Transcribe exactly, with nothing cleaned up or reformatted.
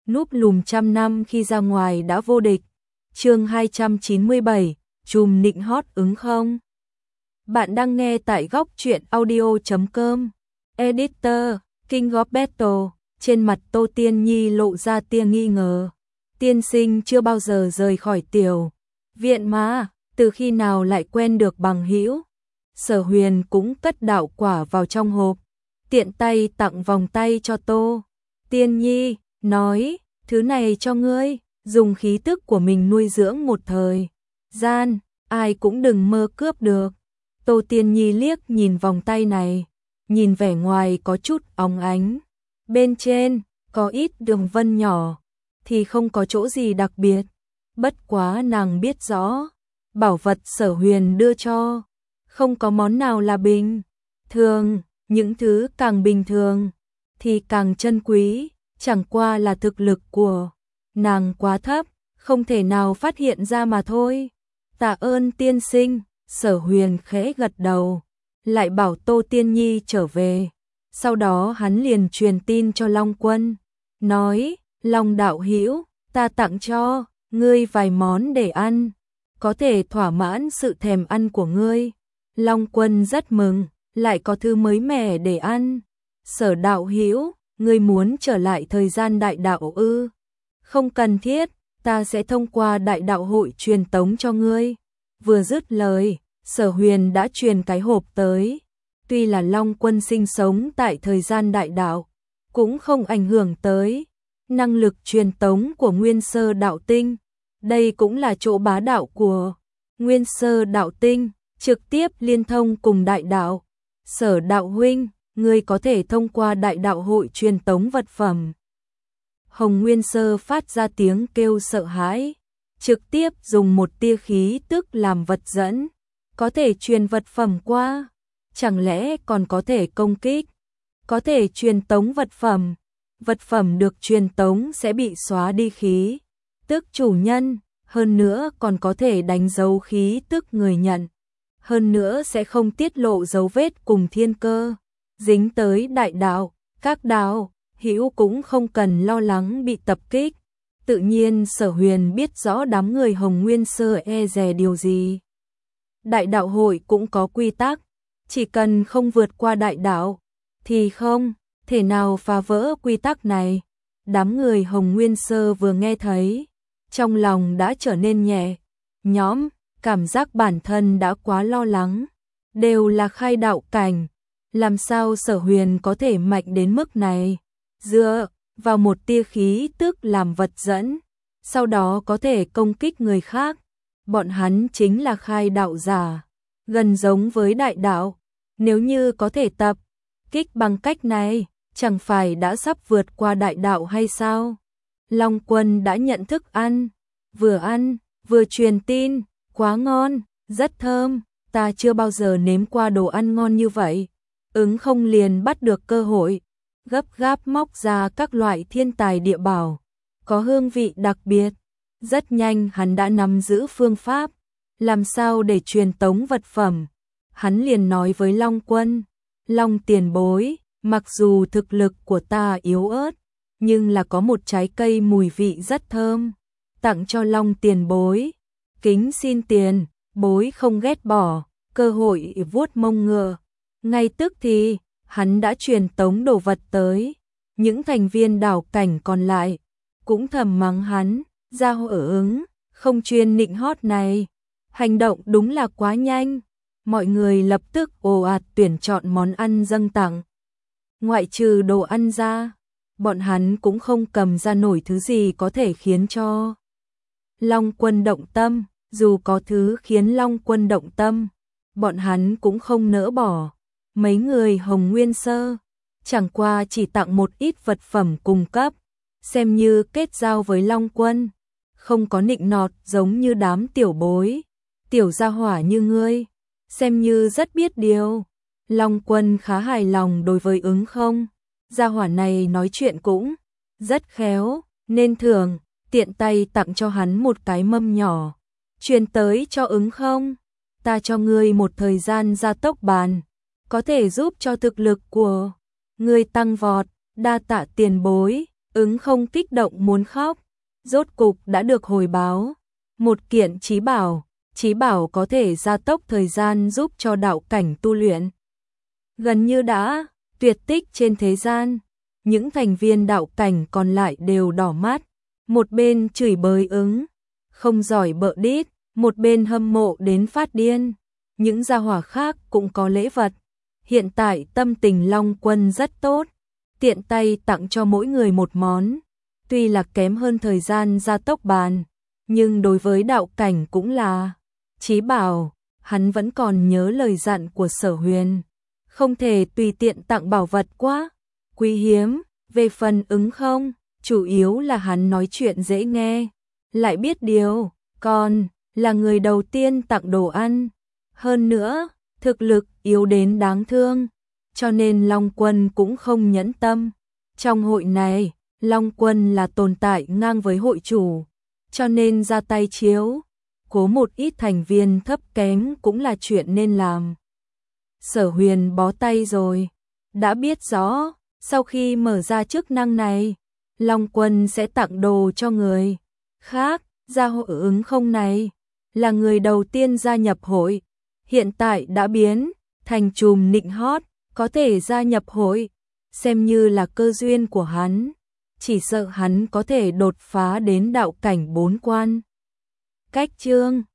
núp lùm trăm năm khi ra ngoài đã vô địch. Chương hai trăm chín mươi bảy, trùm nịnh hót ứng không? Bạn đang nghe tại góc truyện audio chấm com. Editor, King of Battle. Trên mặt Tô Tiên Nhi lộ ra tia nghi ngờ. Tiên sinh chưa bao giờ rời khỏi tiểu viện mà, từ khi nào lại quen được bằng hữu? Sở Huyền cũng cất đạo quả vào trong hộp, tiện tay tặng vòng tay cho Tô Tiên Nhi, nói, thứ này cho ngươi, dùng khí tức của mình nuôi dưỡng một thời gian, ai cũng đừng mơ cướp được. Tô Tiên Nhi liếc nhìn vòng tay này, nhìn vẻ ngoài có chút óng ánh, bên trên có ít đường vân nhỏ, thì không có chỗ gì đặc biệt. Bất quá nàng biết rõ, bảo vật Sở Huyền đưa cho, không có món nào là bình thường, những thứ càng bình thường thì càng chân quý, chẳng qua là thực lực của nàng quá thấp, không thể nào phát hiện ra mà thôi. Tạ ơn tiên sinh, Sở Huyền khẽ gật đầu, lại bảo Tô Tiên Nhi trở về. Sau đó hắn liền truyền tin cho Long Quân, nói, Long đạo hữu, ta tặng cho ngươi vài món để ăn, có thể thỏa mãn sự thèm ăn của ngươi. Long Quân rất mừng, lại có thứ mới mẻ để ăn. Sở đạo hữu, ngươi muốn trở lại thời gian đại đạo ư? Không cần thiết, ta sẽ thông qua đại đạo hội truyền tống cho ngươi. Vừa dứt lời, Sở Huyền đã truyền cái hộp tới. Tuy là Long Quân sinh sống tại thời gian đại đạo, cũng không ảnh hưởng tới năng lực truyền tống của Nguyên Sơ Đạo Tinh. Đây cũng là chỗ bá đạo của Nguyên Sơ Đạo Tinh, trực tiếp liên thông cùng đại đạo. Sở đạo huynh, ngươi có thể thông qua đại đạo hội truyền tống vật phẩm. Hồng Nguyên Sơ phát ra tiếng kêu sợ hãi, trực tiếp dùng một tia khí tức làm vật dẫn, có thể truyền vật phẩm qua, chẳng lẽ còn có thể công kích, có thể truyền tống vật phẩm. Vật phẩm được truyền tống sẽ bị xóa đi khí tức chủ nhân, hơn nữa còn có thể đánh dấu khí tức người nhận, hơn nữa sẽ không tiết lộ dấu vết cùng thiên cơ. Dính tới đại đạo, các đạo hữu cũng không cần lo lắng bị tập kích. Tự nhiên Sở Huyền biết rõ đám người Hồng Nguyên Sơ e dè điều gì. Đại đạo hội cũng có quy tắc, chỉ cần không vượt qua đại đạo thì không thể nào phá vỡ quy tắc này. Đám người Hồng Nguyên Sơ vừa nghe thấy, trong lòng đã trở nên nhẹ nhõm, cảm giác bản thân đã quá lo lắng, đều là khai đạo cảnh, làm sao Sở Huyền có thể mạnh đến mức này, dựa vào một tia khí tức làm vật dẫn, sau đó có thể công kích người khác. Bọn hắn chính là khai đạo giả, gần giống với đại đạo, nếu như có thể tập kích bằng cách này, chẳng phải đã sắp vượt qua đại đạo hay sao? Long Quân đã nhận thức ăn, vừa ăn, vừa truyền tin, quá ngon, rất thơm, ta chưa bao giờ nếm qua đồ ăn ngon như vậy. Ứng không liền bắt được cơ hội, gấp gáp móc ra các loại thiên tài địa bảo, có hương vị đặc biệt. Rất nhanh hắn đã nắm giữ phương pháp, làm sao để truyền tống vật phẩm. Hắn liền nói với Long Quân, Long tiền bối, mặc dù thực lực của ta yếu ớt, nhưng là có một trái cây mùi vị rất thơm, tặng cho Long tiền bối, kính xin tiền bối không ghét bỏ. Cơ hội vuốt mông ngựa, ngay tức thì hắn đã truyền tống đồ vật tới. Những thành viên đảo cảnh còn lại cũng thầm mắng hắn, ra hở ứng, không chuyên nịnh hót này, hành động đúng là quá nhanh. Mọi người lập tức ồ ạt tuyển chọn món ăn dâng tặng. Ngoại trừ đồ ăn ra, bọn hắn cũng không cầm ra nổi thứ gì có thể khiến cho Long Quân động tâm. Dù có thứ khiến Long Quân động tâm, bọn hắn cũng không nỡ bỏ. Mấy người Hồng Nguyên Sơ chẳng qua chỉ tặng một ít vật phẩm cung cấp, xem như kết giao với Long Quân, không có nịnh nọt giống như đám tiểu bối, tiểu gia hỏa như ngươi, xem như rất biết điều. Long Quân khá hài lòng đối với ứng không, gia hỏa này nói chuyện cũng rất khéo, nên thường tiện tay tặng cho hắn một cái mâm nhỏ, truyền tới cho ứng không, ta cho ngươi một thời gian gia tốc bàn, có thể giúp cho thực lực của ngươi tăng vọt, đa tạ tiền bối. Ứng không kích động muốn khóc, rốt cục đã được hồi báo. Một kiện chí bảo, chí bảo có thể gia tốc thời gian giúp cho đạo cảnh tu luyện. Gần như đã tuyệt tích trên thế gian, những thành viên đạo cảnh còn lại đều đỏ mắt, một bên chửi bới Ứng không giỏi bợ đít, một bên hâm mộ đến phát điên. Những gia hỏa khác cũng có lễ vật. Hiện tại tâm tình Long Quân rất tốt, tiện tay tặng cho mỗi người một món. Tuy là kém hơn thời gian gia tốc bàn, nhưng đối với đạo cảnh cũng là chí bảo. Hắn vẫn còn nhớ lời dặn của Sở Huyền, không thể tùy tiện tặng bảo vật quá quý hiếm. Về phần Ứng không, chủ yếu là hắn nói chuyện dễ nghe, lại biết điều, còn là người đầu tiên tặng đồ ăn. Hơn nữa, thực lực yếu đến đáng thương, cho nên Long Quân cũng không nhẫn tâm. Trong hội này, Long Quân là tồn tại ngang với hội chủ, cho nên ra tay chiếu cố một ít thành viên thấp kém cũng là chuyện nên làm. Sở Huyền bó tay rồi, đã biết rõ, sau khi mở ra chức năng này, Long Quân sẽ tặng đồ cho người khác. Gia hội Ứng không này là người đầu tiên gia nhập hội, hiện tại đã biến thành trùm nịnh hót, có thể gia nhập hội, xem như là cơ duyên của hắn. Chỉ sợ hắn có thể đột phá đến đạo cảnh bốn quan. Cách chương